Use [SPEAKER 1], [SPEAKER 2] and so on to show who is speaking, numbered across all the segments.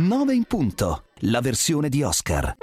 [SPEAKER 1] 9 in punto, la versione di Oscar.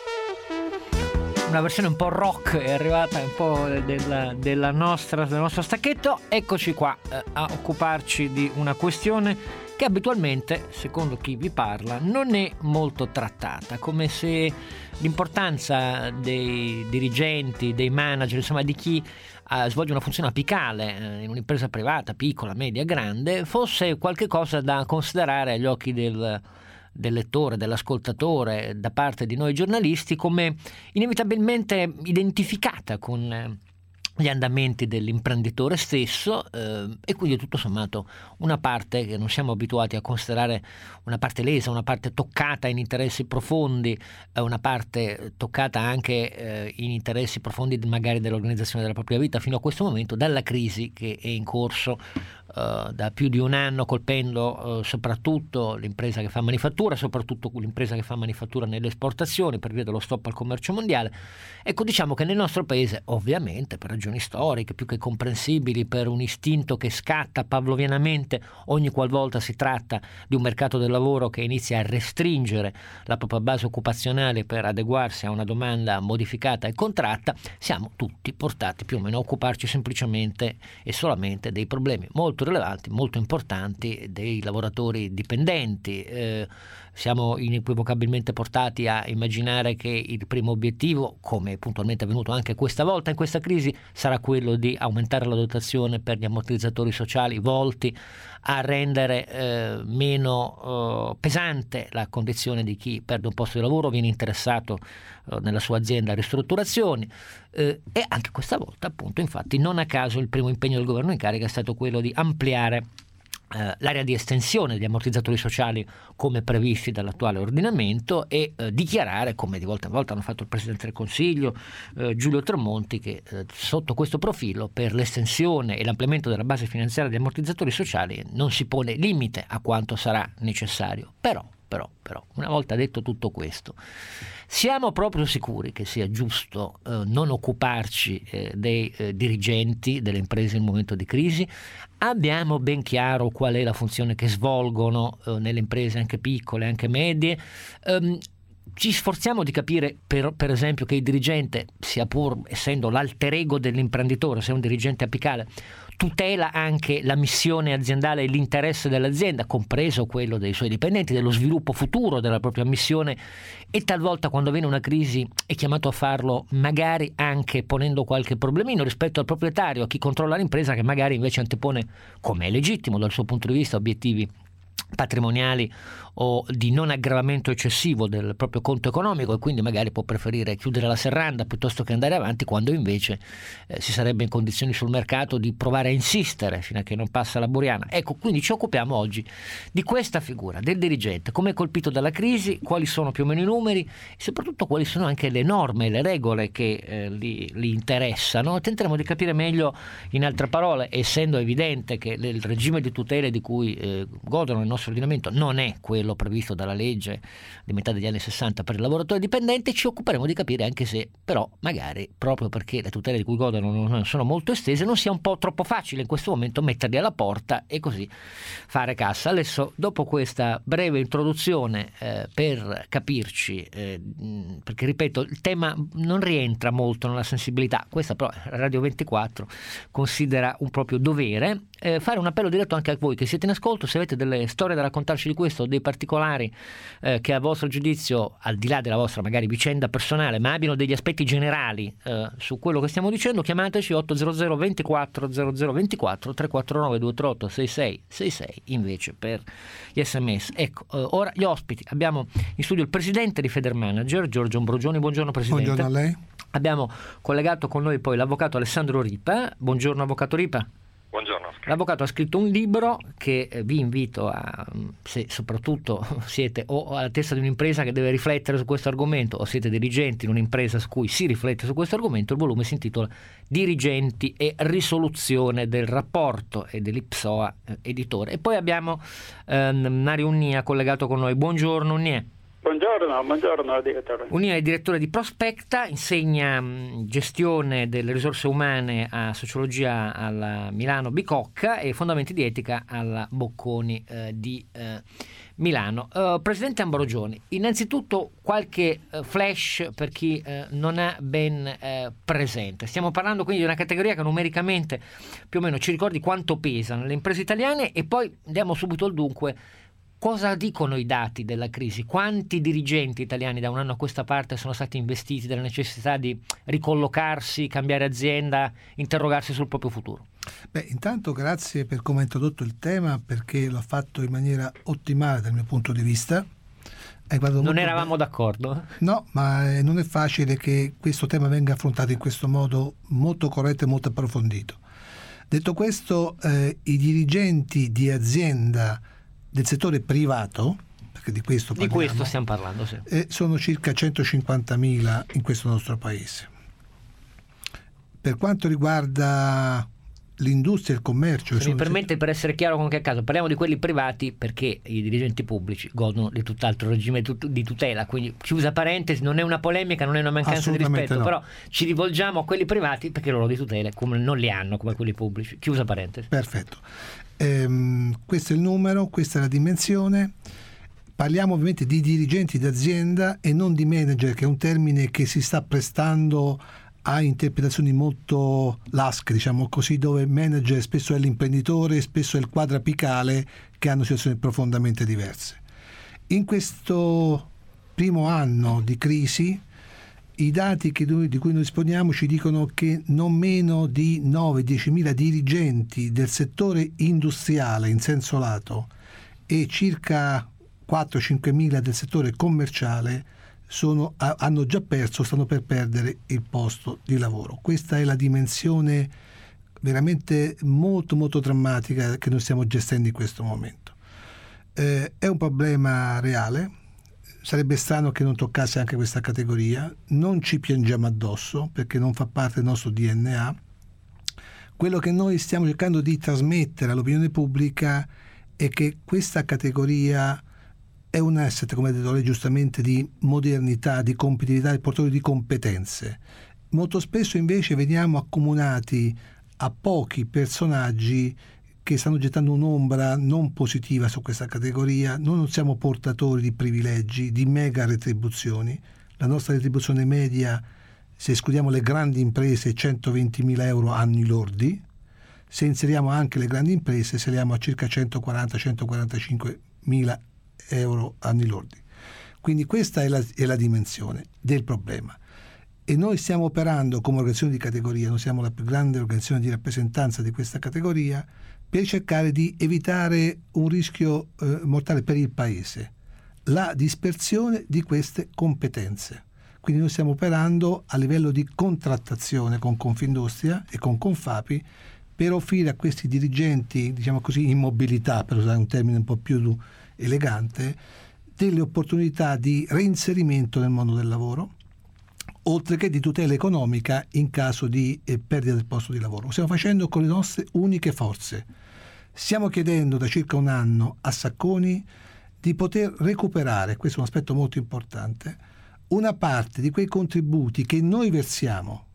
[SPEAKER 2] Una versione un po' rock è arrivata, un po' del nostro stacchetto. Eccoci qua a occuparci di una questione che abitualmente, secondo chi vi parla, non è molto trattata, come se l'importanza dei dirigenti, dei manager, insomma di chi svolge una funzione apicale in un'impresa privata, piccola, media, grande, fosse qualche cosa da considerare agli occhi del lettore, dell'ascoltatore, da parte di noi giornalisti, come inevitabilmente identificata con gli andamenti dell'imprenditore stesso, e quindi tutto sommato una parte che non siamo abituati a considerare una parte lesa, una parte toccata in interessi profondi, una parte toccata anche in interessi profondi magari dell'organizzazione della propria vita fino a questo momento, dalla crisi che è in corso da più di un anno, colpendo soprattutto l'impresa che fa manifattura, soprattutto l'impresa che fa manifattura nelle esportazioni per via dello stop al commercio mondiale. Ecco, diciamo che nel nostro paese, ovviamente per ragioni storiche più che comprensibili, per un istinto che scatta pavlovianamente ogni qualvolta si tratta di un mercato del lavoro che inizia a restringere la propria base occupazionale per adeguarsi a una domanda modificata e contratta, siamo tutti portati più o meno a occuparci semplicemente e solamente dei problemi molto rilevanti, molto importanti dei lavoratori dipendenti. Siamo inequivocabilmente portati a immaginare che il primo obiettivo, come puntualmente è avvenuto anche questa volta in questa crisi, sarà quello di aumentare la dotazione per gli ammortizzatori sociali volti a rendere meno pesante la condizione di chi perde un posto di lavoro, viene interessato nella sua azienda a ristrutturazioni, e anche questa volta, appunto, infatti, non a caso il primo impegno del governo in carica è stato quello di ampliare l'area di estensione degli ammortizzatori sociali come previsti dall'attuale ordinamento e dichiarare, come di volta in volta hanno fatto il Presidente del Consiglio Giulio Tremonti, che sotto questo profilo per l'estensione e l'ampliamento della base finanziaria degli ammortizzatori sociali non si pone limite a quanto sarà necessario. Però, una volta detto tutto questo, siamo proprio sicuri che sia giusto non occuparci dei dirigenti delle imprese in un momento di crisi? Abbiamo ben chiaro qual è la funzione che svolgono nelle imprese anche piccole, anche medie? Ci sforziamo di capire per esempio che il dirigente, sia pur essendo l'alter ego dell'imprenditore, se è un dirigente apicale, tutela anche la missione aziendale e l'interesse dell'azienda, compreso quello dei suoi dipendenti, dello sviluppo futuro della propria missione, e talvolta quando viene una crisi è chiamato a farlo magari anche ponendo qualche problemino rispetto al proprietario, a chi controlla l'impresa, che magari invece antepone, come è legittimo dal suo punto di vista, obiettivi patrimoniali o di non aggravamento eccessivo del proprio conto economico, e quindi magari può preferire chiudere la serranda piuttosto che andare avanti, quando invece si sarebbe in condizioni sul mercato di provare a insistere fino a che non passa la buriana. Ecco, quindi ci occupiamo oggi di questa figura del dirigente, come è colpito dalla crisi, quali sono più o meno i numeri e soprattutto quali sono anche le norme, le regole che li interessano. Tenteremo di capire meglio, in altre parole, essendo evidente che il regime di tutele di cui godono il nostro ordinamento non è quello previsto dalla legge di metà degli anni 60 per il lavoratore dipendente, ci occuperemo di capire anche se però magari, proprio perché le tutele di cui godono non sono molto estese, non sia un po' troppo facile in questo momento metterli alla porta e così fare cassa. Adesso, dopo questa breve introduzione per capirci, perché ripeto, il tema non rientra molto nella sensibilità, questa però Radio 24 considera un proprio dovere fare un appello diretto anche a voi che siete in ascolto, se avete delle storie da raccontarci di questo, dei particolari che a vostro giudizio, al di là della vostra magari vicenda personale, ma abbiano degli aspetti generali su quello che stiamo dicendo, chiamateci 800 24 00 24 349 238 6666 invece per gli sms. Ecco, ora gli ospiti. Abbiamo in studio il presidente di Federmanager, Giorgio Ambrogioni. Buongiorno Presidente.
[SPEAKER 3] Buongiorno a lei.
[SPEAKER 2] Abbiamo collegato con noi poi l'avvocato Alessandro Ripa. Buongiorno Avvocato Ripa.
[SPEAKER 4] Buongiorno.
[SPEAKER 2] L'avvocato ha scritto un libro che vi invito a, se soprattutto siete o alla testa di un'impresa che deve riflettere su questo argomento o siete dirigenti in un'impresa su cui si riflette su questo argomento, il volume si intitola Dirigenti e risoluzione del rapporto, e dell'Ipsoa editore. E poi abbiamo Mario Unnia collegato con noi. Buongiorno Unnia.
[SPEAKER 5] Buongiorno direttore.
[SPEAKER 2] Unnia è direttore di Prospecta, insegna gestione delle risorse umane a sociologia alla Milano Bicocca e fondamenti di etica alla Bocconi di Milano. Presidente Ambrogioni, innanzitutto qualche flash per chi non ha ben presente. Stiamo parlando quindi di una categoria che numericamente più o meno ci ricordi quanto pesano le imprese italiane, e poi andiamo subito al dunque. Cosa dicono i dati della crisi? Quanti dirigenti italiani da un anno a questa parte sono stati investiti dalla necessità di ricollocarsi, cambiare azienda, interrogarsi sul proprio futuro?
[SPEAKER 3] Intanto grazie per come ha introdotto il tema, perché l'ho fatto in maniera ottimale dal mio punto di vista.
[SPEAKER 2] Non eravamo d'accordo?
[SPEAKER 3] No, ma non è facile che questo tema venga affrontato in questo modo molto corretto e molto approfondito. Detto questo, i dirigenti di azienda del settore privato, perché di questo parliamo,
[SPEAKER 2] di questo stiamo parlando, sì.
[SPEAKER 3] Sono circa 150.000 in questo nostro paese. Per quanto riguarda l'industria e il commercio,
[SPEAKER 2] se mi permette, per essere chiaro con che caso parliamo di quelli privati, perché i dirigenti pubblici godono di tutt'altro regime di tutela, quindi chiusa parentesi, non è una polemica, non è una mancanza di rispetto, no. Però ci rivolgiamo a quelli privati perché loro di tutele come non li hanno come quelli pubblici, chiusa parentesi.
[SPEAKER 3] Perfetto. Questo è il numero, questa è la dimensione. Parliamo ovviamente di dirigenti d'azienda e non di manager, che è un termine che si sta prestando a interpretazioni molto lasche, diciamo così, dove manager spesso è l'imprenditore, spesso è il quadro apicale, che hanno situazioni profondamente diverse. In questo primo anno di crisi, i dati di cui noi disponiamo ci dicono che non meno di 9-10.000 dirigenti del settore industriale in senso lato e circa 4-5.000 del settore commerciale hanno già perso, stanno per perdere il posto di lavoro. Questa è la dimensione veramente molto molto drammatica che noi stiamo gestendo in questo momento. È un problema reale. Sarebbe strano che non toccasse anche questa categoria. Non ci piangiamo addosso perché non fa parte del nostro DNA. Quello che noi stiamo cercando di trasmettere all'opinione pubblica è che questa categoria è un asset, come ha detto lei giustamente, di modernità, di competitività e portatore di competenze. Molto spesso invece veniamo accomunati a pochi personaggi che stanno gettando un'ombra non positiva su questa categoria. Noi non siamo portatori di privilegi, di mega retribuzioni. La nostra retribuzione media, se escludiamo le grandi imprese, è 120.000 euro annui lordi. Se inseriamo anche le grandi imprese, saliamo a circa 140-145.000 euro annui lordi. Quindi questa è la dimensione del problema. E noi stiamo operando come organizzazione di categoria, noi siamo la più grande organizzazione di rappresentanza di questa categoria, per cercare di evitare un rischio mortale per il Paese, la dispersione di queste competenze. Quindi noi stiamo operando a livello di contrattazione con Confindustria e con Confapi per offrire a questi dirigenti, diciamo così, in mobilità, per usare un termine un po' più elegante, delle opportunità di reinserimento nel mondo del lavoro, oltre che di tutela economica in caso di perdita del posto di lavoro. Lo stiamo facendo con le nostre uniche forze. Stiamo chiedendo da circa un anno a Sacconi di poter recuperare, questo è un aspetto molto importante, una parte di quei contributi che noi versiamo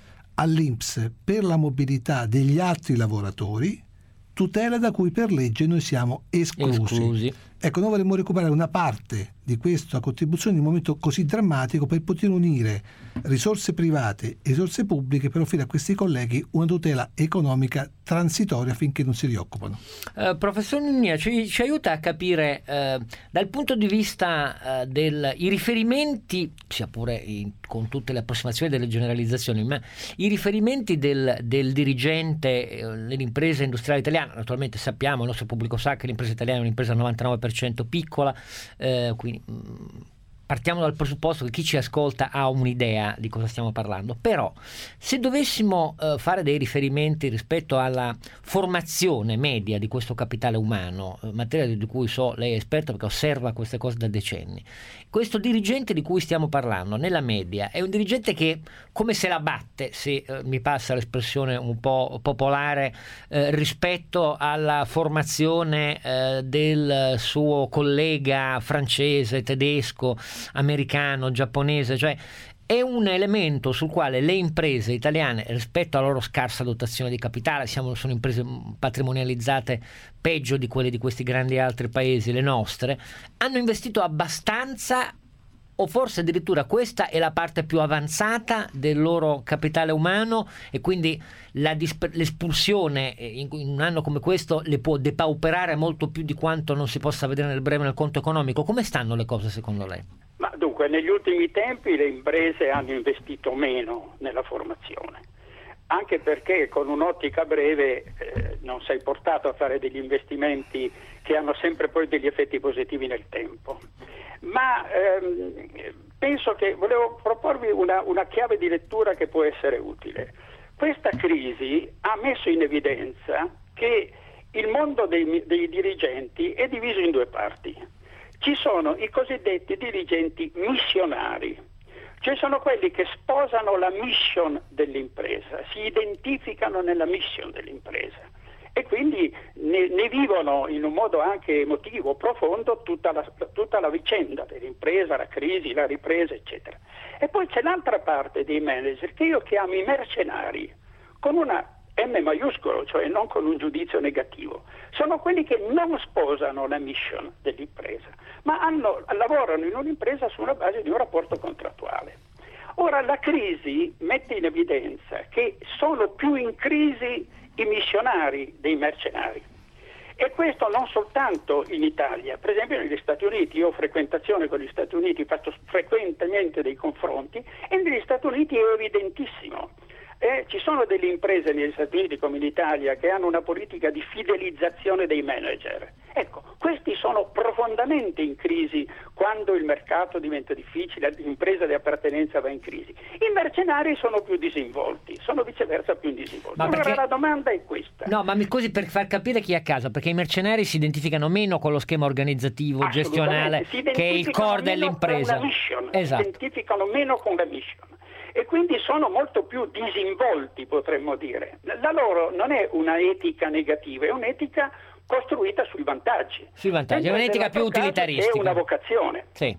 [SPEAKER 3] all'INPS per la mobilità degli altri lavoratori, tutela da cui per legge noi siamo esclusi. Ecco, noi vorremmo recuperare una parte di questa contribuzione in un momento così drammatico per poter unire risorse private e risorse pubbliche per offrire a questi colleghi una tutela economica transitoria finché non si rioccupano.
[SPEAKER 2] Professor Nunnia, ci aiuta a capire dal punto di vista i riferimenti, sia pure con tutte le approssimazioni delle generalizzazioni, ma i riferimenti del dirigente dell'impresa industriale italiana. Naturalmente sappiamo, il nostro pubblico sa che l'impresa italiana è un'impresa al 99% piccola, quindi partiamo dal presupposto che chi ci ascolta ha un'idea di cosa stiamo parlando. Però se dovessimo fare dei riferimenti rispetto alla formazione media di questo capitale umano, materia di cui so lei è esperta perché osserva queste cose da decenni, questo dirigente di cui stiamo parlando nella media è un dirigente che come se la batte, se mi passa l'espressione un po' popolare, rispetto alla formazione del suo collega francese, tedesco, americano, giapponese, cioè è un elemento sul quale le imprese italiane, rispetto alla loro scarsa dotazione di capitale, sono imprese patrimonializzate peggio di quelle di questi grandi altri paesi, le nostre, hanno investito abbastanza, o forse addirittura questa è la parte più avanzata del loro capitale umano, e quindi l'espulsione in un anno come questo le può depauperare molto più di quanto non si possa vedere nel breve nel conto economico. Come stanno le cose secondo lei?
[SPEAKER 5] Ma dunque, negli ultimi tempi le imprese hanno investito meno nella formazione, anche perché con un'ottica breve non sei portato a fare degli investimenti che hanno sempre poi degli effetti positivi nel tempo. Ma penso che volevo proporvi una chiave di lettura che può essere utile. Questa crisi ha messo in evidenza che il mondo dei dirigenti è diviso in due parti. Ci sono i cosiddetti dirigenti missionari, cioè sono quelli che sposano la mission dell'impresa, si identificano nella mission dell'impresa e quindi ne vivono in un modo anche emotivo, profondo, tutta la vicenda dell'impresa, la crisi, la ripresa, eccetera. E poi c'è l'altra parte dei manager che io chiamo i mercenari, con una M maiuscolo, cioè non con un giudizio negativo. Sono quelli che non sposano la mission dell'impresa, ma lavorano in un'impresa sulla base di un rapporto contrattuale. Ora la crisi mette in evidenza che sono più in crisi i missionari dei mercenari, e questo non soltanto in Italia. Per esempio negli Stati Uniti, io ho frequentazione con gli Stati Uniti, faccio frequentemente dei confronti, e negli Stati Uniti è evidentissimo. Ci sono delle imprese negli Stati Uniti come in Italia che hanno una politica di fidelizzazione dei manager. Ecco, questi sono profondamente in crisi quando il mercato diventa difficile, l'impresa di appartenenza va in crisi. I mercenari sono più disinvolti, sono viceversa più disinvolti. Allora la domanda è questa.
[SPEAKER 2] No, ma così per far capire chi è a casa, perché i mercenari si identificano meno con lo schema organizzativo, gestionale, che è il core dell'impresa.
[SPEAKER 5] Esatto. Si identificano meno con la mission. E quindi sono molto più disinvolti, potremmo dire. La loro non è una etica negativa, è un'etica costruita sui vantaggi.
[SPEAKER 2] Sui vantaggi, è un'etica più utilitaristica.
[SPEAKER 5] È una vocazione.
[SPEAKER 2] Sì.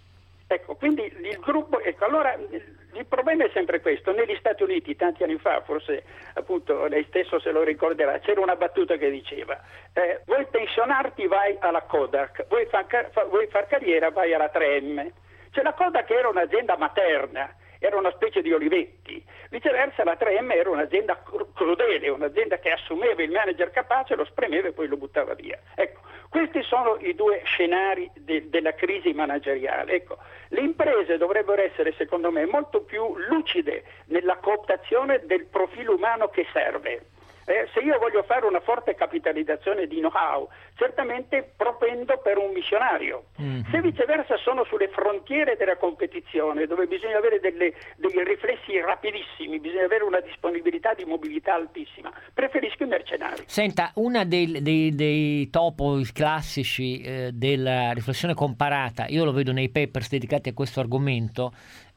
[SPEAKER 5] Ecco, quindi il gruppo, allora il problema è sempre questo. Negli Stati Uniti tanti anni fa, forse appunto lei stesso se lo ricorderà, c'era una battuta che diceva vuoi pensionarti vai alla Kodak, vuoi far carriera vai alla 3M. Cioè la Kodak era un'azienda materna, era una specie di Olivetti, viceversa la 3M era un'azienda crudele, un'azienda che assumeva il manager capace, lo spremeva e poi lo buttava via. Ecco, questi sono i due scenari della crisi manageriale. Ecco, le imprese dovrebbero essere, secondo me, molto più lucide nella cooptazione del profilo umano che serve. Se io voglio fare una forte capitalizzazione di know-how, certamente propendo per un missionario. Se viceversa sono sulle frontiere della competizione, dove bisogna avere dei riflessi rapidissimi, bisogna avere una disponibilità di mobilità altissima, preferisco i mercenari.
[SPEAKER 2] Senta, una dei topo classici della riflessione comparata, io lo vedo nei papers dedicati a questo argomento,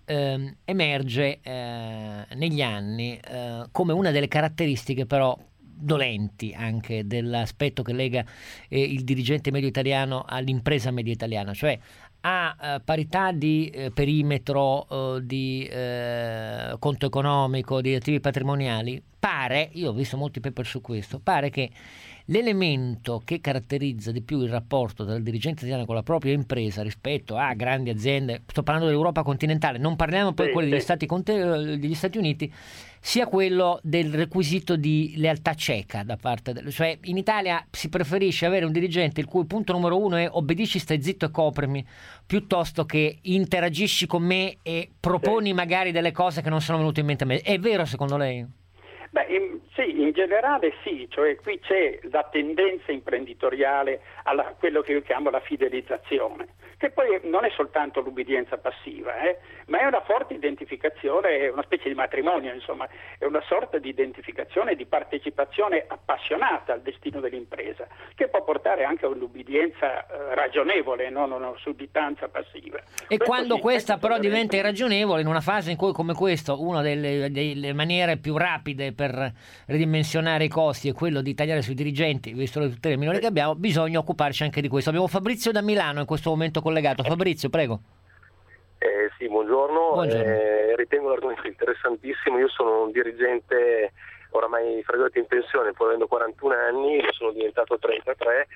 [SPEAKER 2] emerge negli anni come una delle caratteristiche però dolenti anche dell'aspetto che lega il dirigente medio italiano all'impresa media italiana, cioè a parità di perimetro, di conto economico, di attivi patrimoniali, pare, io ho visto molti paper su questo, pare che l'elemento che caratterizza di più il rapporto del dirigente italiano con la propria impresa rispetto a grandi aziende, sto parlando dell'Europa continentale, non parliamo poi quelli degli Stati Uniti, sia quello del requisito di lealtà cieca da parte cioè in Italia si preferisce avere un dirigente il cui punto numero uno è obbedisci, stai zitto e coprimi, piuttosto che interagisci con me e proponi magari delle cose che non sono venute in mente a me. È vero secondo lei?
[SPEAKER 5] Beh, sì, in generale sì, cioè qui c'è la tendenza imprenditoriale a quello che io chiamo la fidelizzazione, che poi non è soltanto l'ubbidienza passiva, ma è una forte identificazione, è una specie di matrimonio, insomma, è una sorta di identificazione, di partecipazione appassionata al destino dell'impresa, che può portare anche a un'ubbidienza ragionevole, non una sudditanza passiva.
[SPEAKER 2] E quando questa però diventa irragionevole, in una fase in cui come questo, una delle maniere più rapide per ridimensionare i costi è quello di tagliare sui dirigenti, visto le tutele minori che abbiamo, bisogna occuparci anche di questo. Abbiamo Fabrizio da Milano in questo momento collegato. Fabrizio, prego.
[SPEAKER 4] Sì, buongiorno. Ritengo l'argomento interessantissimo. Io sono un dirigente oramai fregato in pensione, pur avendo 41 anni, sono diventato 33.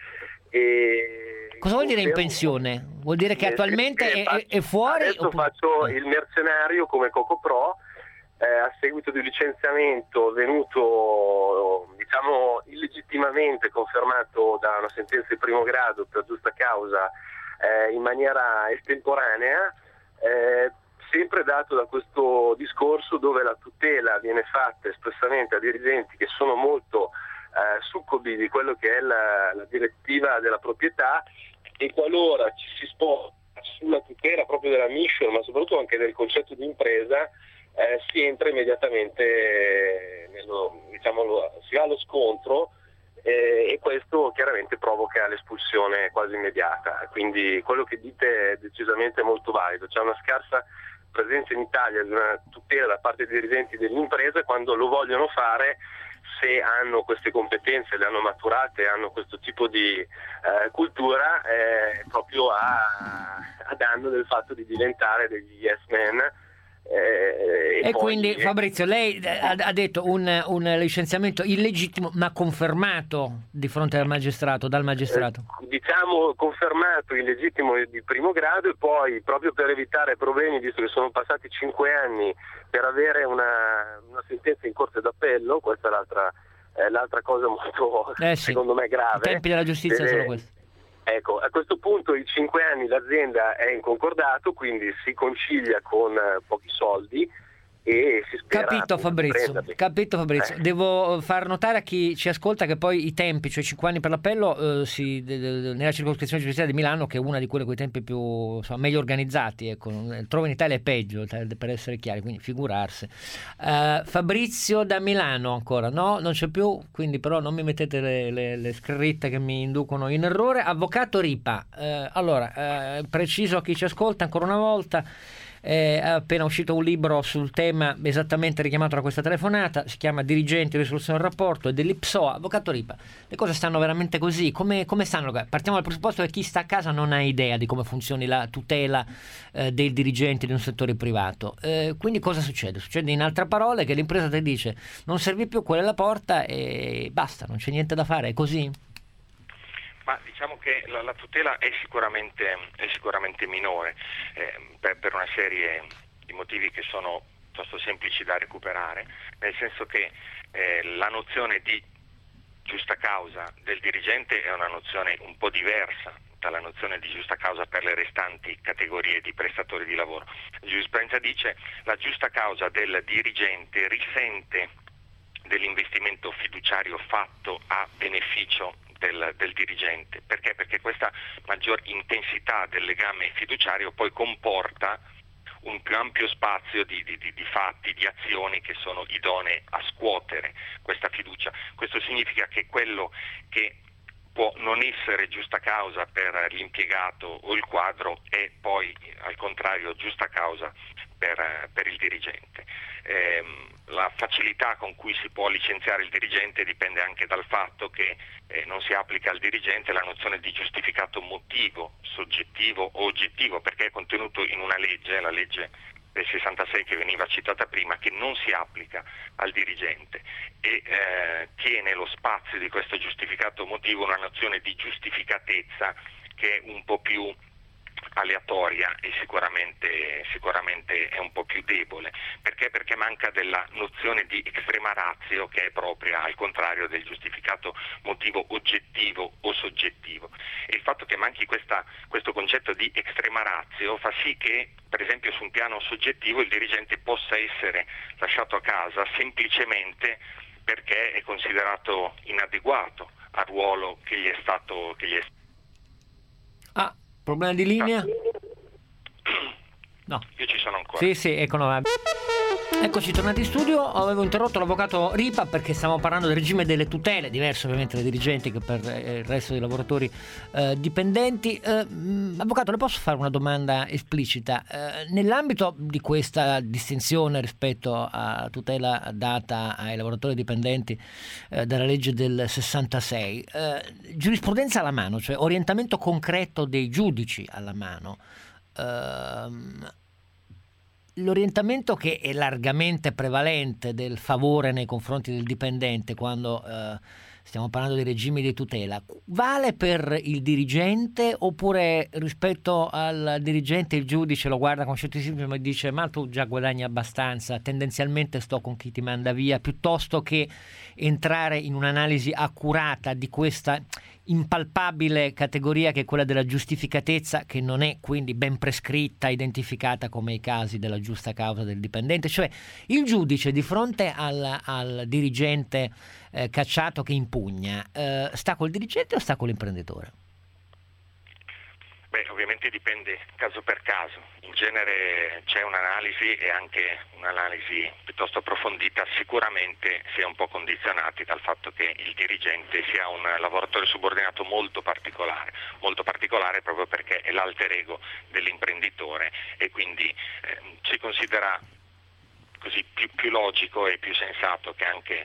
[SPEAKER 2] Cosa vuol dire in pensione? Vuol dire che attualmente è fuori?
[SPEAKER 4] Adesso faccio il mercenario come Cocopro, a seguito di un licenziamento venuto, diciamo, illegittimamente confermato da una sentenza di primo grado per giusta causa, in maniera estemporanea, sempre dato da questo discorso dove la tutela viene fatta espressamente a dirigenti che sono molto succubi di quello che è la direttiva della proprietà, e qualora ci si sposta sulla tutela proprio della mission, ma soprattutto anche del concetto di impresa, si entra immediatamente si va allo scontro, e questo chiaramente provoca l'espulsione quasi immediata. Quindi quello che dite è decisamente molto valido. C'è una scarsa presenza in Italia di una tutela da parte dei dirigenti dell'impresa. Quando lo vogliono fare, se hanno queste competenze, le hanno maturate, hanno questo tipo di cultura, proprio a danno del fatto di diventare degli yes men.
[SPEAKER 2] E quindi Fabrizio, lei ha detto un licenziamento illegittimo ma confermato di fronte dal magistrato.
[SPEAKER 4] Diciamo confermato illegittimo di primo grado, e poi proprio per evitare problemi, visto che sono passati 5 anni per avere una sentenza in corte d'appello, questa è l'altra cosa molto secondo me grave.
[SPEAKER 2] I tempi della giustizia sono questi.
[SPEAKER 4] Ecco, a questo punto i 5 anni l'azienda è in concordato, quindi si concilia con pochi soldi e si spera.
[SPEAKER 2] Capito Fabrizio. Devo far notare a chi ci ascolta che poi i tempi, cioè 5 anni per l'appello, nella circoscrizione giudiziaria di Milano, che è una di quelle con i tempi più meglio organizzati, ecco, trovo in Italia è peggio, per essere chiari, quindi figurarsi. Fabrizio da Milano ancora, no? Non c'è più, quindi però non mi mettete le scritte che mi inducono in errore. Avvocato Ripa, preciso a chi ci ascolta ancora una volta. È appena uscito un libro sul tema esattamente richiamato da questa telefonata, si chiama Dirigenti, risoluzione del rapporto, e dell'Ipsoa. Avvocato Ripa, le cose stanno veramente così? Come stanno? Partiamo dal presupposto che chi sta a casa non ha idea di come funzioni la tutela dei dirigenti di un settore privato, quindi cosa succede? Succede in altre parole che l'impresa ti dice non servi più, quella è la porta e basta, non c'è niente da fare, è così?
[SPEAKER 6] Ma diciamo che la tutela è sicuramente minore, per una serie di motivi che sono piuttosto semplici da recuperare, nel senso che la nozione di giusta causa del dirigente è una nozione un po' diversa dalla nozione di giusta causa per le restanti categorie di prestatori di lavoro. La giurisprudenza dice la giusta causa del dirigente risente dell'investimento fiduciario fatto a beneficio del dirigente. Perché? Perché questa maggior intensità del legame fiduciario poi comporta un più ampio spazio di fatti, di azioni che sono idonee a scuotere questa fiducia. Questo significa che quello che può non essere giusta causa per l'impiegato o il quadro è poi al contrario giusta causa per il dirigente. La facilità con cui si può licenziare il dirigente dipende anche dal fatto che non si applica al dirigente la nozione di giustificato motivo, soggettivo o oggettivo, perché è contenuto in una legge, la legge del 66 che veniva citata prima, che non si applica al dirigente e tiene lo spazio di questo giustificato motivo una nozione di giustificatezza che è un po' più aleatoria e sicuramente è un po' più debole. Perché? Perché manca della nozione di extrema ratio, che è propria al contrario del giustificato motivo oggettivo o soggettivo. E il fatto che manchi questo concetto di extrema ratio fa sì che, per esempio, su un piano soggettivo il dirigente possa essere lasciato a casa semplicemente perché è considerato inadeguato al ruolo che gli è stato
[SPEAKER 2] Problema di linea? No.
[SPEAKER 6] Io ci sono ancora.
[SPEAKER 2] Sì, eccoci tornati in studio. Avevo interrotto l'avvocato Ripa perché stavamo parlando del regime delle tutele, diverso ovviamente dai dirigenti che per il resto dei lavoratori dipendenti. Avvocato, le posso fare una domanda esplicita? Nell'ambito di questa distinzione rispetto a tutela data ai lavoratori dipendenti dalla legge del 66, giurisprudenza alla mano, cioè orientamento concreto dei giudici alla mano, l'orientamento che è largamente prevalente del favore nei confronti del dipendente quando stiamo parlando di regimi di tutela, vale per il dirigente, oppure rispetto al dirigente il giudice lo guarda con scetticismo e dice ma tu già guadagni abbastanza, tendenzialmente sto con chi ti manda via, piuttosto che entrare in un'analisi accurata di questa impalpabile categoria che è quella della giustificatezza, che non è quindi ben prescritta, identificata come i casi della giusta causa del dipendente. Cioè il giudice di fronte al dirigente cacciato che impugna, sta col dirigente o sta con l'imprenditore?
[SPEAKER 6] Beh, ovviamente dipende caso per caso. In genere c'è un'analisi, e anche un'analisi piuttosto approfondita. Sicuramente si è un po' condizionati dal fatto che il dirigente sia un lavoratore subordinato molto particolare proprio perché è l'alter ego dell'imprenditore, e quindi si considera così più logico e più sensato che anche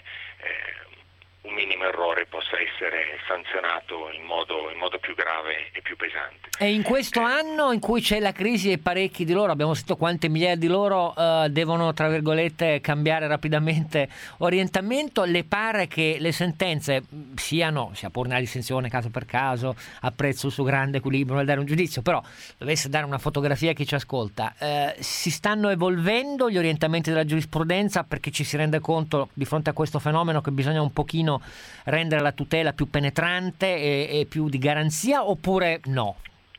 [SPEAKER 6] un minimo errore possa essere sanzionato in modo più grave e più pesante.
[SPEAKER 2] E in questo anno in cui c'è la crisi e parecchi di loro, abbiamo sentito quante migliaia di loro devono, tra virgolette, cambiare rapidamente orientamento, le pare che le sentenze siano, sia pur una distinzione caso per caso, apprezzo il suo grande equilibrio nel dare un giudizio, però dovesse dare una fotografia a chi ci ascolta, si stanno evolvendo gli orientamenti della giurisprudenza, perché ci si rende conto di fronte a questo fenomeno che bisogna un pochino rendere la tutela più penetrante e più di garanzia, oppure no?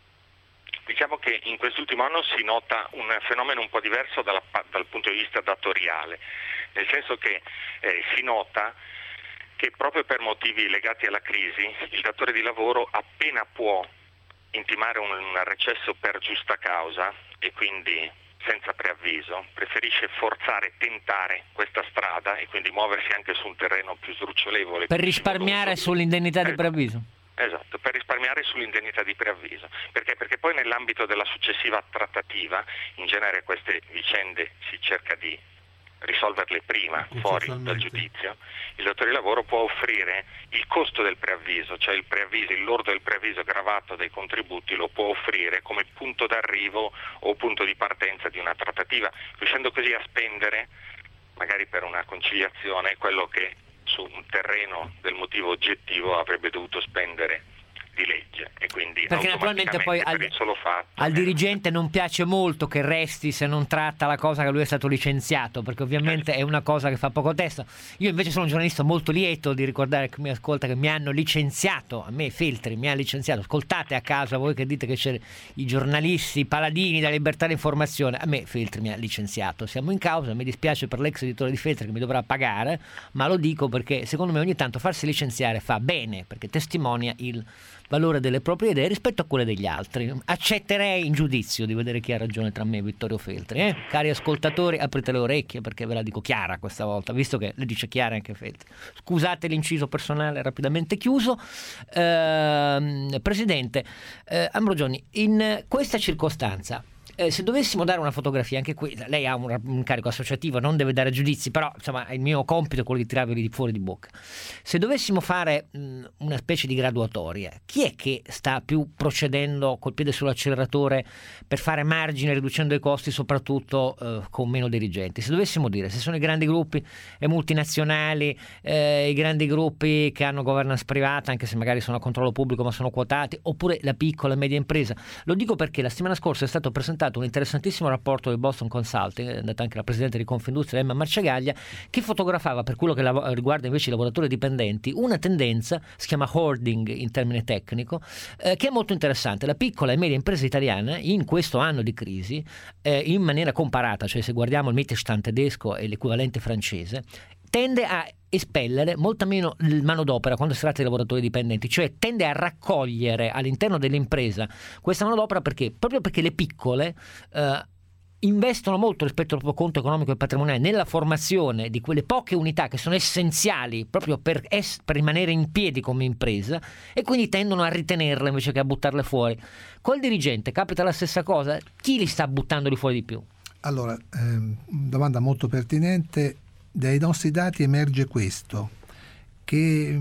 [SPEAKER 6] Diciamo che in quest'ultimo anno si nota un fenomeno un po' diverso dal punto di vista datoriale, nel senso che si nota che proprio per motivi legati alla crisi il datore di lavoro, appena può intimare un recesso per giusta causa e quindi senza preavviso, preferisce tentare questa strada e quindi muoversi anche su un terreno più sdrucciolevole.
[SPEAKER 2] Per risparmiare sull'indennità di preavviso.
[SPEAKER 6] Esatto, per risparmiare sull'indennità di preavviso. Perché poi nell'ambito della successiva trattativa, in genere queste vicende si cerca di risolverle prima, fuori dal giudizio, il datore di lavoro può offrire il costo del preavviso, cioè il lordo del preavviso gravato dai contributi, lo può offrire come punto d'arrivo o punto di partenza di una trattativa, riuscendo così a spendere, magari per una conciliazione, quello che su un terreno del motivo oggettivo avrebbe dovuto spendere di legge, e quindi
[SPEAKER 2] perché naturalmente poi al dirigente non piace molto che resti se non tratta la cosa che lui è stato licenziato, perché ovviamente è una cosa che fa poco testo. Io invece sono un giornalista molto lieto di ricordare che mi ascolta che mi hanno licenziato, a me Feltri mi ha licenziato. Ascoltate a casa voi che dite che c'è i giornalisti i paladini della libertà di informazione, a me Feltri mi ha licenziato, siamo in causa, mi dispiace per l'ex editore di Feltri che mi dovrà pagare, ma lo dico perché secondo me ogni tanto farsi licenziare fa bene, perché testimonia il valore delle proprie idee rispetto a quelle degli altri. Accetterei in giudizio di vedere chi ha ragione tra me e Vittorio Feltri. Cari ascoltatori, aprite le orecchie perché ve la dico chiara questa volta, visto che le dice chiara anche Feltri. Scusate l'inciso personale rapidamente chiuso. Presidente Ambrogioni, in questa circostanza, se dovessimo dare una fotografia, anche qui lei ha un incarico associativo, non deve dare giudizi, però insomma il mio compito è quello di tirarveli fuori di bocca. Se dovessimo fare una specie di graduatoria, chi è che sta più procedendo col piede sull'acceleratore per fare margine riducendo i costi, soprattutto con meno dirigenti? Se dovessimo dire se sono i grandi gruppi e multinazionali, i grandi gruppi che hanno governance privata, anche se magari sono a controllo pubblico ma sono quotati, oppure la piccola e media impresa. Lo dico perché la settimana scorsa è stato presentato un interessantissimo rapporto del Boston Consulting, è andata anche la presidente di Confindustria Emma Marciagaglia, che fotografava, per quello che riguarda invece i lavoratori dipendenti, una tendenza, si chiama hoarding in termine tecnico, che è molto interessante. La piccola e media impresa italiana in questo anno di crisi, in maniera comparata, cioè se guardiamo il Mittelstand tedesco e l'equivalente francese, tende a espellere molta meno manodopera quando si tratta di lavoratori dipendenti, cioè tende a raccogliere all'interno dell'impresa questa manodopera proprio perché le piccole investono molto rispetto al proprio conto economico e patrimoniale nella formazione di quelle poche unità che sono essenziali proprio per rimanere in piedi come impresa, e quindi tendono a ritenerle invece che a buttarle fuori. Col dirigente capita la stessa cosa? Chi li sta buttando fuori di più?
[SPEAKER 3] Allora, domanda molto pertinente. Dai nostri dati emerge questo, che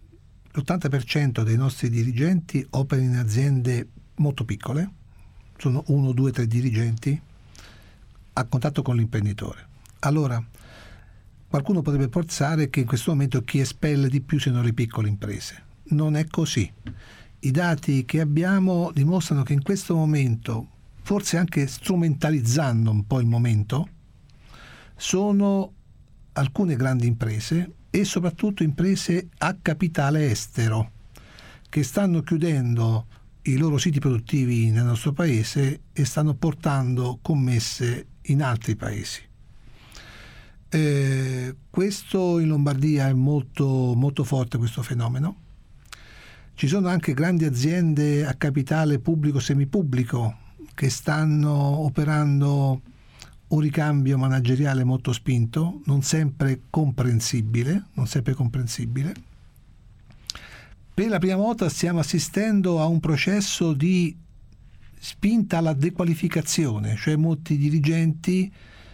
[SPEAKER 3] l'80% dei nostri dirigenti opera in aziende molto piccole, sono 1, 2, 3 dirigenti, a contatto con l'imprenditore. Allora, qualcuno potrebbe pensare che in questo momento chi espelle di più siano le piccole imprese. Non è così. I dati che abbiamo dimostrano che in questo momento, forse anche strumentalizzando un po' il momento, sono alcune grandi imprese e soprattutto imprese a capitale estero che stanno chiudendo i loro siti produttivi nel nostro paese e stanno portando commesse in altri paesi. Questo in Lombardia è molto, molto forte, questo fenomeno. Ci sono anche grandi aziende a capitale pubblico semipubblico che stanno operando un ricambio manageriale molto spinto, non sempre comprensibile. Per la prima volta stiamo assistendo a un processo di spinta alla dequalificazione, cioè molti dirigenti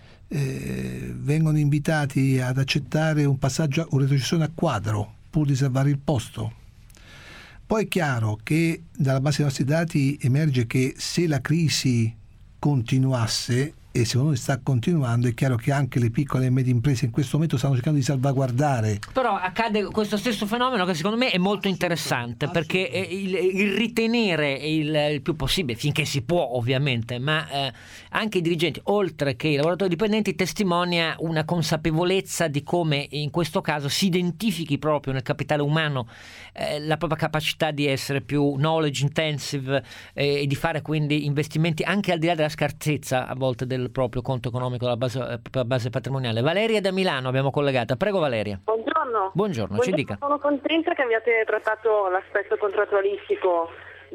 [SPEAKER 3] vengono invitati ad accettare un passaggio, una retrocessione a quadro pur di salvare il posto. Poi è chiaro che dalla base dei nostri dati emerge che se la crisi continuasse, e secondo noi sta continuando, è chiaro che anche le piccole e medie imprese in questo momento stanno cercando di salvaguardare.
[SPEAKER 2] Però accade questo stesso fenomeno che secondo me è molto interessante, perché il ritenere il più possibile, finché si può ovviamente, ma anche i dirigenti, oltre che i lavoratori dipendenti, testimonia una consapevolezza di come in questo caso si identifichi proprio nel capitale umano la propria capacità di essere più knowledge intensive e di fare quindi investimenti anche al di là della scarsezza a volte del proprio conto economico, la base patrimoniale. Valeria da Milano abbiamo collegata. Prego Valeria. Buongiorno, ci dica.
[SPEAKER 7] Sono contenta che abbiate trattato l'aspetto contrattualistico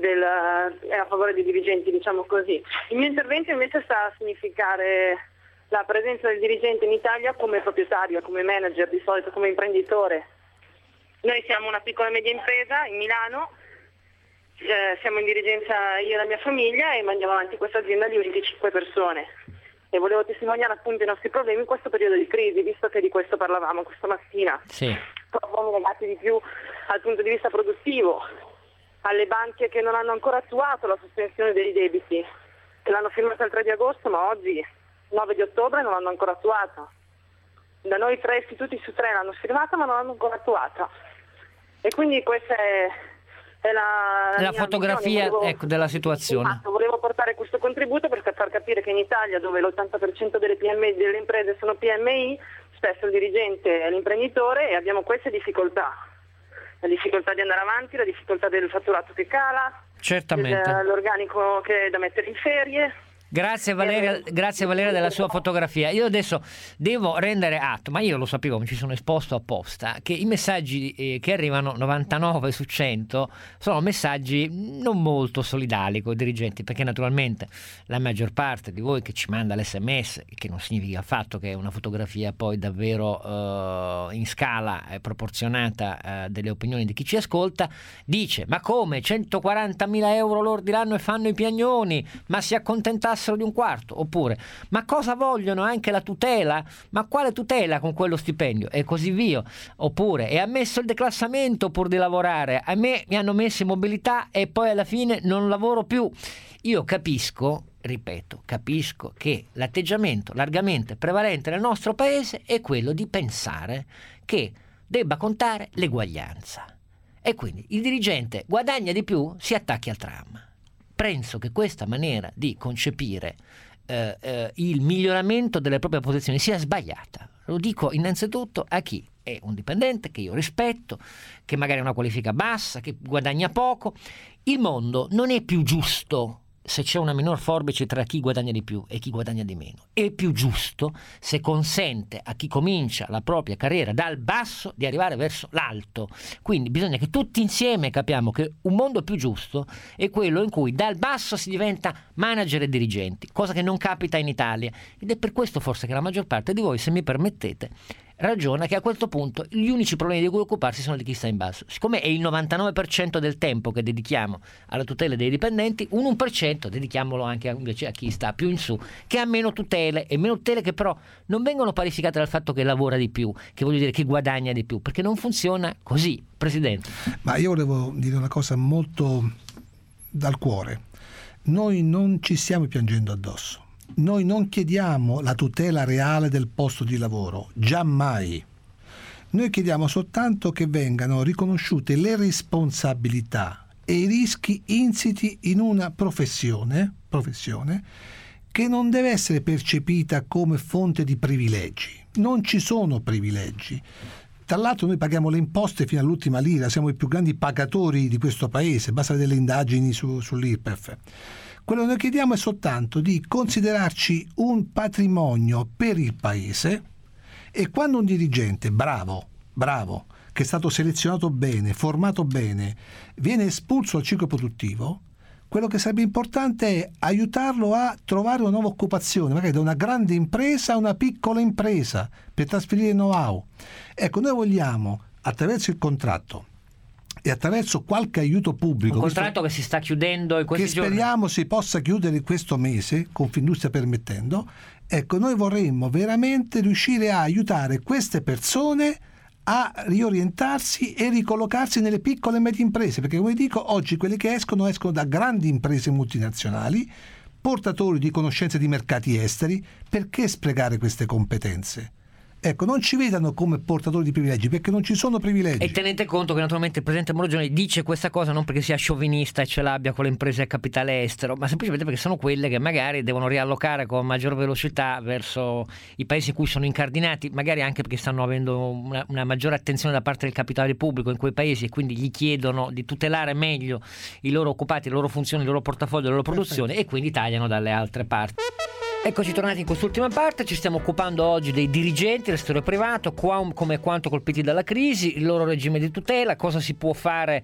[SPEAKER 7] a favore dei dirigenti, diciamo così. Il mio intervento invece sta a significare la presenza del dirigente in Italia come proprietario, come manager, di solito come imprenditore. Noi siamo una piccola e media impresa in Milano, siamo in dirigenza io e la mia famiglia e mandiamo avanti questa azienda di 25 persone. E volevo testimoniare appunto i nostri problemi in questo periodo di crisi, visto che di questo parlavamo questa mattina.
[SPEAKER 2] Sì.
[SPEAKER 7] Problemi legati di più al punto di vista produttivo, alle banche che non hanno ancora attuato la sospensione dei debiti, che l'hanno firmata il 3 di agosto, ma oggi, 9 di ottobre, non l'hanno ancora attuata. Da noi 3 istituti su 3 l'hanno firmata, ma non l'hanno ancora attuata. E quindi questa è la
[SPEAKER 2] fotografia della situazione.
[SPEAKER 7] Volevo portare questo contributo per far capire che in Italia, dove l'80% delle PMI, delle imprese sono PMI, spesso il dirigente è l'imprenditore e abbiamo queste difficoltà. La difficoltà di andare avanti, la difficoltà del fatturato che cala,
[SPEAKER 2] certamente,
[SPEAKER 7] l'organico che è da mettere in ferie.
[SPEAKER 2] Grazie Valeria della sua fotografia. Io adesso devo rendere atto, ma io lo sapevo, mi ci sono esposto apposta, che i messaggi che arrivano 99 su 100 sono messaggi non molto solidali con i dirigenti, perché naturalmente la maggior parte di voi che ci manda l'SMS, che non significa affatto che è una fotografia poi davvero in scala proporzionata delle opinioni di chi ci ascolta, dice: ma come 140.000 euro lordi l'anno e fanno i piagnoni, ma si accontentassero di un quarto? Oppure: ma cosa vogliono, anche la tutela? Ma quale tutela con quello stipendio? E così via. Oppure: è ammesso il declassamento pur di lavorare, a me mi hanno messo in mobilità e poi alla fine non lavoro più. Io capisco che l'atteggiamento largamente prevalente nel nostro paese è quello di pensare che debba contare l'eguaglianza e quindi il dirigente guadagna di più, si attacchi al tram. Penso che questa maniera di concepire il miglioramento delle proprie posizioni sia sbagliata. Lo dico innanzitutto a chi è un dipendente, che io rispetto, che magari ha una qualifica bassa, che guadagna poco. Il mondo non è più giusto se c'è una minor forbice tra chi guadagna di più e chi guadagna di meno. È più giusto se consente a chi comincia la propria carriera dal basso di arrivare verso l'alto. Quindi bisogna che tutti insieme capiamo che un mondo più giusto è quello in cui dal basso si diventa manager e dirigenti, cosa che non capita in Italia, ed è per questo forse che la maggior parte di voi, se mi permettete, ragiona che a questo punto gli unici problemi di cui occuparsi sono di chi sta in basso. Siccome è il 99% del tempo che dedichiamo alla tutela dei dipendenti, un 1% dedichiamolo anche invece a chi sta più in su, che ha meno tutele, e meno tutele che però non vengono parificate dal fatto che lavora di più, che voglio dire che guadagna di più, perché non funziona così, Presidente.
[SPEAKER 3] Ma io volevo dire una cosa molto dal cuore. Noi non ci stiamo piangendo addosso. noi non chiediamo la tutela reale del posto di lavoro, giammai. Noi chiediamo soltanto che vengano riconosciute le responsabilità e i rischi insiti in una professione che non deve essere percepita come fonte di privilegi. Non ci sono privilegi. Tra l'altro noi paghiamo le imposte fino all'ultima lira, siamo i più grandi pagatori di questo paese, basta vedere le indagini sull'IRPEF. Quello che noi chiediamo è soltanto di considerarci un patrimonio per il paese, e quando un dirigente bravo, che è stato selezionato bene, formato bene, viene espulso dal ciclo produttivo, quello che sarebbe importante è aiutarlo a trovare una nuova occupazione, magari da una grande impresa a una piccola impresa, per trasferire know-how. Ecco, noi vogliamo, attraverso il contratto e attraverso qualche aiuto pubblico,
[SPEAKER 2] un contratto che si sta chiudendo in questi giorni,
[SPEAKER 3] che speriamo si possa chiudere questo mese, Confindustria permettendo, ecco, noi vorremmo veramente riuscire a aiutare queste persone a riorientarsi e ricollocarsi nelle piccole e medie imprese, perché come dico, oggi quelli che escono da grandi imprese multinazionali, portatori di conoscenze di mercati esteri. Perché sprecare queste competenze? Ecco, non ci vedano come portatori di privilegi, perché non ci sono privilegi.
[SPEAKER 2] E tenete conto che naturalmente il Presidente Morgione dice questa cosa non perché sia sciovinista e ce l'abbia con le imprese a capitale estero, ma semplicemente perché sono quelle che magari devono riallocare con maggior velocità verso i paesi in cui sono incardinati, magari anche perché stanno avendo una maggiore attenzione da parte del capitale pubblico in quei paesi, e quindi gli chiedono di tutelare meglio i loro occupati, le loro funzioni, il loro portafoglio, le loro produzioni, e quindi tagliano dalle altre parti. Eccoci tornati in quest'ultima parte, ci stiamo occupando oggi dei dirigenti del settore privato, come e quanto colpiti dalla crisi, il loro regime di tutela, cosa si può fare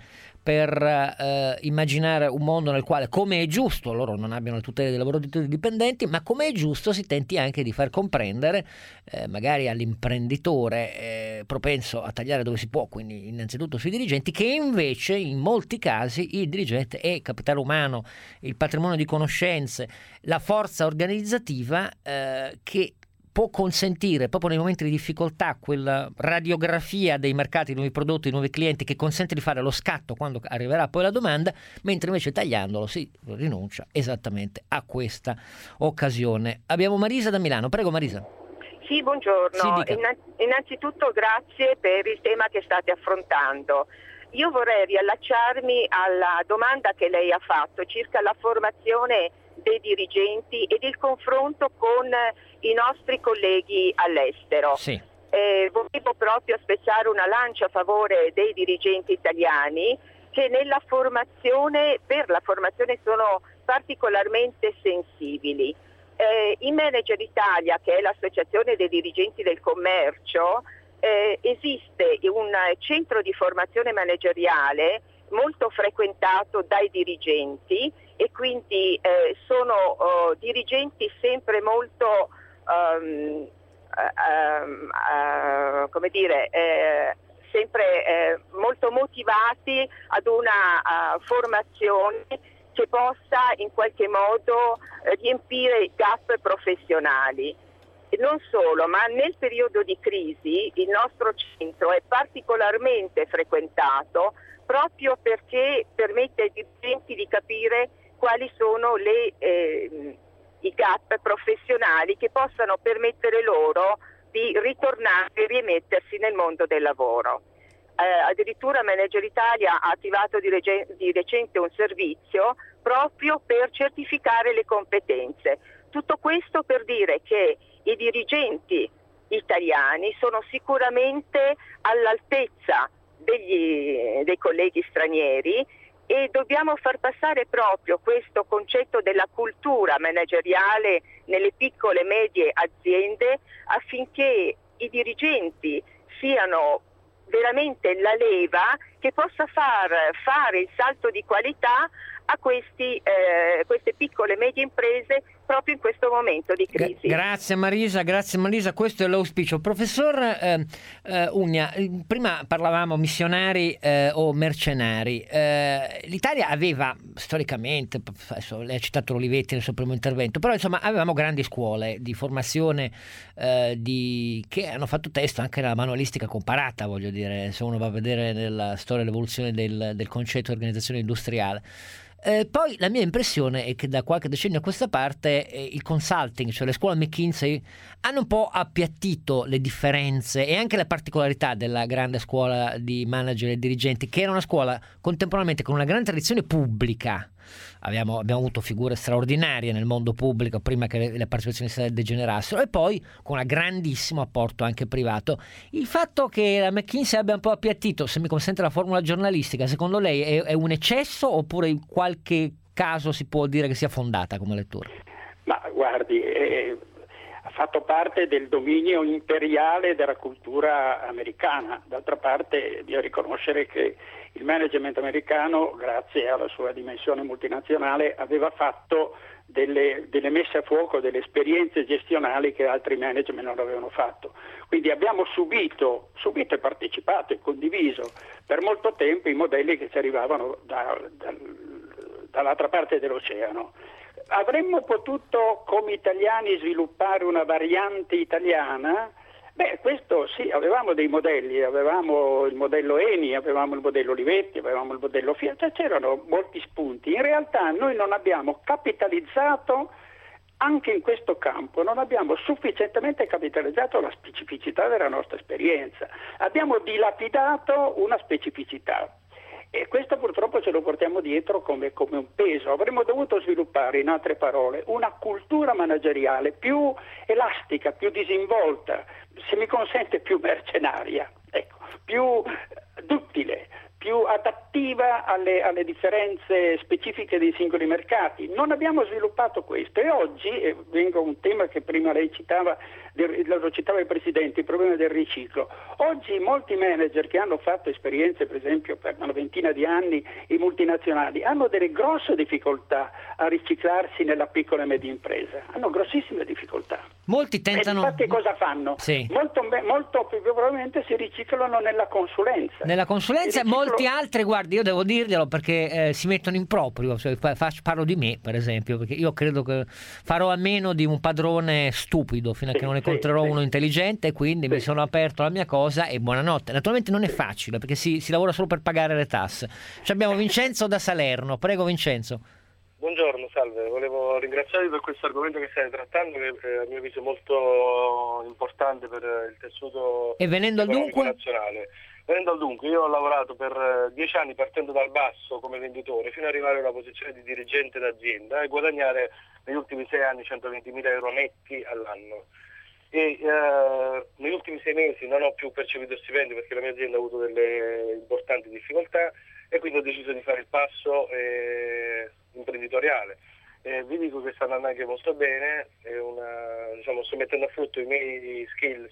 [SPEAKER 2] per immaginare un mondo nel quale, come è giusto, loro non abbiano le tutele dei lavoratori dipendenti, ma come è giusto si tenti anche di far comprendere magari all'imprenditore propenso a tagliare dove si può, quindi innanzitutto sui dirigenti, che invece in molti casi il dirigente è capitale umano, il patrimonio di conoscenze, la forza organizzativa che può consentire proprio nei momenti di difficoltà quella radiografia dei mercati, dei nuovi prodotti, dei nuovi clienti, che consente di fare lo scatto quando arriverà poi la domanda, mentre invece tagliandolo si rinuncia esattamente a questa occasione. Abbiamo Marisa da Milano, prego Marisa.
[SPEAKER 8] Sì, buongiorno.
[SPEAKER 2] Sì,
[SPEAKER 8] innanzitutto grazie per il tema che state affrontando. Io vorrei riallacciarmi alla domanda che lei ha fatto circa la formazione dei dirigenti ed il confronto con i nostri colleghi all'estero.
[SPEAKER 2] Sì.
[SPEAKER 8] Volevo proprio spezzare una lancia a favore dei dirigenti italiani che per la formazione sono particolarmente sensibili. In Manager Italia, che è l'associazione dei dirigenti del commercio, esiste un centro di formazione manageriale molto frequentato dai dirigenti, e quindi sono dirigenti sempre molto sempre molto motivati ad una formazione che possa in qualche modo riempire i gap professionali. E non solo, ma nel periodo di crisi il nostro centro è particolarmente frequentato proprio perché permette ai dirigenti di capire quali sono i gap professionali che possano permettere loro di ritornare e rimettersi nel mondo del lavoro. Addirittura Manager Italia ha attivato di recente un servizio proprio per certificare le competenze. Tutto questo per dire che i dirigenti italiani sono sicuramente all'altezza dei colleghi stranieri, e dobbiamo far passare proprio questo concetto della cultura manageriale nelle piccole e medie aziende, affinché i dirigenti siano veramente la leva che possa fare il salto di qualità a queste piccole e medie imprese proprio in questo momento di crisi.
[SPEAKER 2] Grazie Marisa, questo è l'auspicio. Professor Ugna, prima parlavamo missionari o mercenari. L'Italia aveva storicamente, adesso lei ha citato Olivetti nel suo primo intervento, però insomma avevamo grandi scuole di formazione che hanno fatto testo anche nella manualistica comparata, voglio dire, se uno va a vedere nella storia dell'evoluzione del concetto di organizzazione industriale. Poi la mia impressione è che da qualche decennio a questa parte il consulting, cioè le scuole McKinsey, hanno un po' appiattito le differenze e anche le particolarità della grande scuola di manager e dirigenti, che era una scuola contemporaneamente con una grande tradizione pubblica. Abbiamo avuto figure straordinarie nel mondo pubblico prima che le partecipazioni degenerassero, e poi con un grandissimo apporto anche privato. Il fatto che la McKinsey abbia un po' appiattito, se mi consente la formula giornalistica, secondo lei è un eccesso, oppure in qualche caso si può dire che sia fondata come lettura?
[SPEAKER 5] Ma guardi, ha fatto parte del dominio imperiale della cultura americana. D'altra parte bisogna riconoscere che il management americano, grazie alla sua dimensione multinazionale, aveva fatto delle messe a fuoco, delle esperienze gestionali che altri management non avevano fatto. Quindi abbiamo subito e partecipato e condiviso per molto tempo i modelli che ci arrivavano dall'altra parte dell'oceano. Avremmo potuto come italiani sviluppare una variante italiana? Questo sì, avevamo dei modelli, avevamo il modello Eni, avevamo il modello Olivetti, avevamo il modello Fiat, cioè c'erano molti spunti. In realtà noi non abbiamo capitalizzato, anche in questo campo, non abbiamo sufficientemente capitalizzato la specificità della nostra esperienza. Abbiamo dilapidato una specificità. E questo purtroppo ce lo portiamo dietro come un peso. Avremmo dovuto sviluppare, in altre parole, una cultura manageriale più elastica, più disinvolta, se mi consente più mercenaria, più duttile, più adattiva alle differenze specifiche dei singoli mercati. Non abbiamo sviluppato questo, e oggi, e vengo a un tema che prima lei citava, lo citava il Presidente, il problema del riciclo. Oggi molti manager che hanno fatto esperienze, per esempio per una ventina di anni in multinazionali, hanno delle grosse difficoltà a riciclarsi nella piccola e media impresa, hanno grossissime difficoltà.
[SPEAKER 2] Molti tentano.
[SPEAKER 5] E infatti cosa fanno?
[SPEAKER 2] Sì.
[SPEAKER 5] Molto più probabilmente si riciclano nella consulenza.
[SPEAKER 2] Nella consulenza molti altri, guardi, io devo dirglielo perché si mettono in proprio, cioè, parlo di me per esempio, perché io credo che farò a meno di un padrone stupido fino a che non incontrerò uno intelligente, quindi mi sono aperto alla mia cosa e buonanotte. Naturalmente non è facile perché si lavora solo per pagare le tasse. Abbiamo Vincenzo da Salerno, prego Vincenzo.
[SPEAKER 9] Buongiorno, salve, volevo ringraziarvi per questo argomento che state trattando, che a mio avviso è molto importante per il tessuto economico nazionale. Venendo al dunque, io ho lavorato per 10 anni partendo dal basso come venditore fino ad arrivare alla posizione di dirigente d'azienda e guadagnare negli ultimi 6 anni 120.000 euro netti all'anno. E negli ultimi 6 mesi non ho più percepito stipendio perché la mia azienda ha avuto delle importanti difficoltà e quindi ho deciso di fare il passo imprenditoriale. Vi dico che sta andando anche molto bene, sto mettendo a frutto i miei skills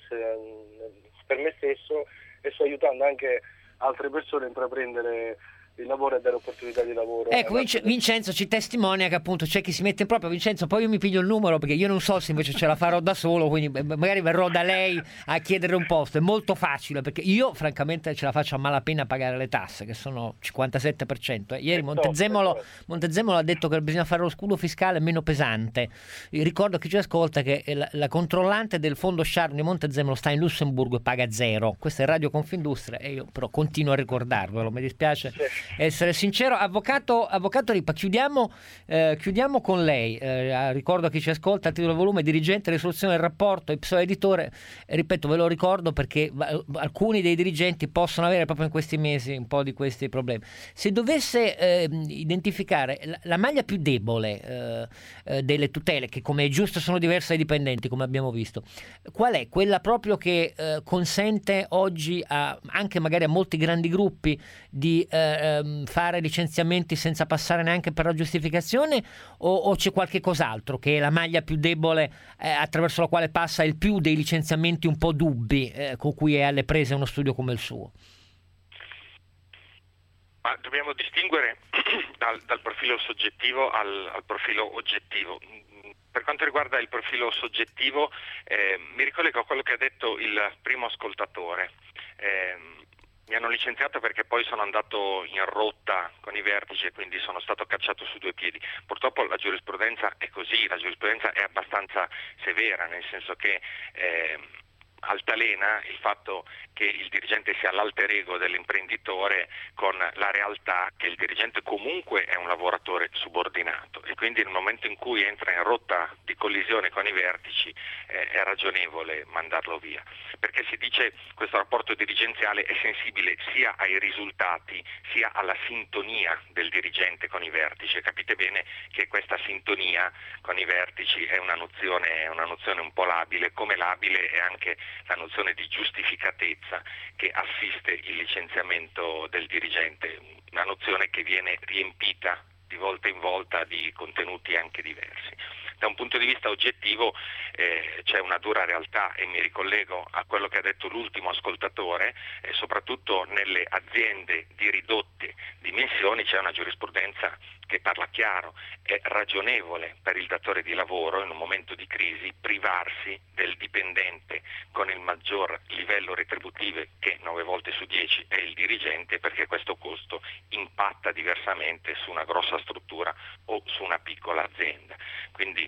[SPEAKER 9] per me stesso e sto aiutando anche altre persone a intraprendere il lavoro e dare opportunità di lavoro.
[SPEAKER 2] Ecco, Vincenzo ci testimonia che appunto c'è chi si mette in proprio. Vincenzo, poi io mi piglio il numero perché io non so se invece ce la farò da solo, quindi magari verrò da lei a chiedere un posto. È molto facile perché io francamente ce la faccio a malapena a pagare le tasse, che sono 57%. Ieri Montezemolo ha detto che bisogna fare lo scudo fiscale meno pesante. Io ricordo che ci ascolta che la controllante del fondo Sharp di Montezemolo sta in Lussemburgo e paga 0. Questa è Radio Confindustria e io però continuo a ricordarvelo, mi dispiace essere sincero. Avvocato Ripa, chiudiamo con lei. Ricordo a chi ci ascolta, il titolo del volume: dirigente, risoluzione del rapporto, Ipsos editore. Ripeto, ve lo ricordo perché alcuni dei dirigenti possono avere proprio in questi mesi un po' di questi problemi. Se dovesse identificare la maglia più debole delle tutele, che come è giusto sono diverse ai dipendenti, come abbiamo visto, qual è? Quella proprio che consente oggi anche magari a molti grandi gruppi di fare licenziamenti senza passare neanche per la giustificazione, o c'è qualche cos'altro che è la maglia più debole attraverso la quale passa il più dei licenziamenti un po' dubbi con cui è alle prese uno studio come il suo?
[SPEAKER 6] Ma dobbiamo distinguere dal profilo soggettivo al profilo oggettivo. Per quanto riguarda il profilo soggettivo, mi ricollego a quello che ha detto il primo ascoltatore. Mi hanno licenziato perché poi sono andato in rotta con i vertici e quindi sono stato cacciato su 2 piedi. Purtroppo la giurisprudenza è così, la giurisprudenza è abbastanza severa, nel senso che altalena il fatto che il dirigente sia l'alter ego dell'imprenditore con la realtà che il dirigente comunque è un lavoratore subordinato, e quindi nel momento in cui entra in rotta di collisione con i vertici è ragionevole mandarlo via, perché si dice questo rapporto dirigenziale è sensibile sia ai risultati sia alla sintonia del dirigente con i vertici. Capite bene che questa sintonia con i vertici è una nozione un po' labile, come labile è anche la nozione di giustificatezza che assiste il licenziamento del dirigente, una nozione che viene riempita di volta in volta di contenuti anche diversi. Da un punto di vista oggettivo c'è una dura realtà, e mi ricollego a quello che ha detto l'ultimo ascoltatore, soprattutto nelle aziende di ridotte dimensioni c'è una giurisprudenza che parla chiaro. È ragionevole per il datore di lavoro in un momento di crisi privarsi del dipendente con il maggior livello retributivo, che 9 volte su 10 è il dirigente, perché questo costo impatta diversamente su una grossa struttura o su una piccola azienda. Quindi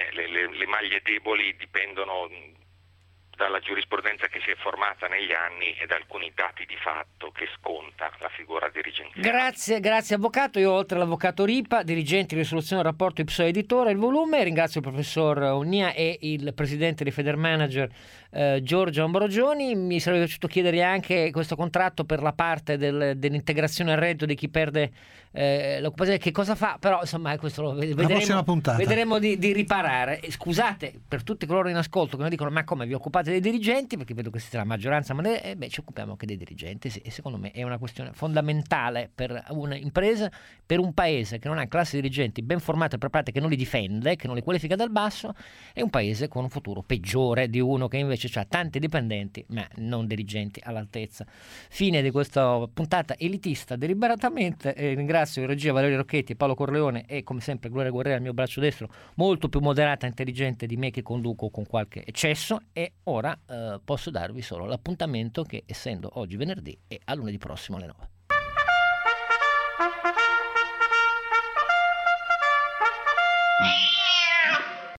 [SPEAKER 6] le maglie deboli dipendono dalla giurisprudenza che si è formata negli anni e da alcuni dati di fatto che sconta la figura dirigenziale.
[SPEAKER 2] Grazie avvocato. Io, oltre all'avvocato Ripa, dirigente di risoluzione del rapporto IPSO editore, il volume, ringrazio il professor Unnia e il presidente di Federmanager Giorgio Ambrogioni. Mi sarebbe piaciuto chiedergli anche questo contratto per la parte dell'integrazione al reddito di chi perde l'occupazione, che cosa fa, però insomma questo lo vedremo di riparare. Scusate per tutti coloro in ascolto che mi dicono: ma come vi occupate dei dirigenti? Perché vedo che siete la maggioranza, ma ci occupiamo anche dei dirigenti, sì, e secondo me è una questione fondamentale per un'impresa, per un paese che non ha classe dirigenti ben formate e preparate, che non li difende, che non li qualifica dal basso. È un paese con un futuro peggiore di uno che invece ha tanti dipendenti ma non dirigenti all'altezza. Fine di questa puntata elitista deliberatamente. Ringrazio in regia Valerio Rocchetti, Paolo Corleone e come sempre Gloria Guerrera al mio braccio destro, molto più moderata e intelligente di me, che conduco con qualche eccesso. E ora posso darvi solo l'appuntamento che, essendo oggi venerdì, è a lunedì prossimo alle 9.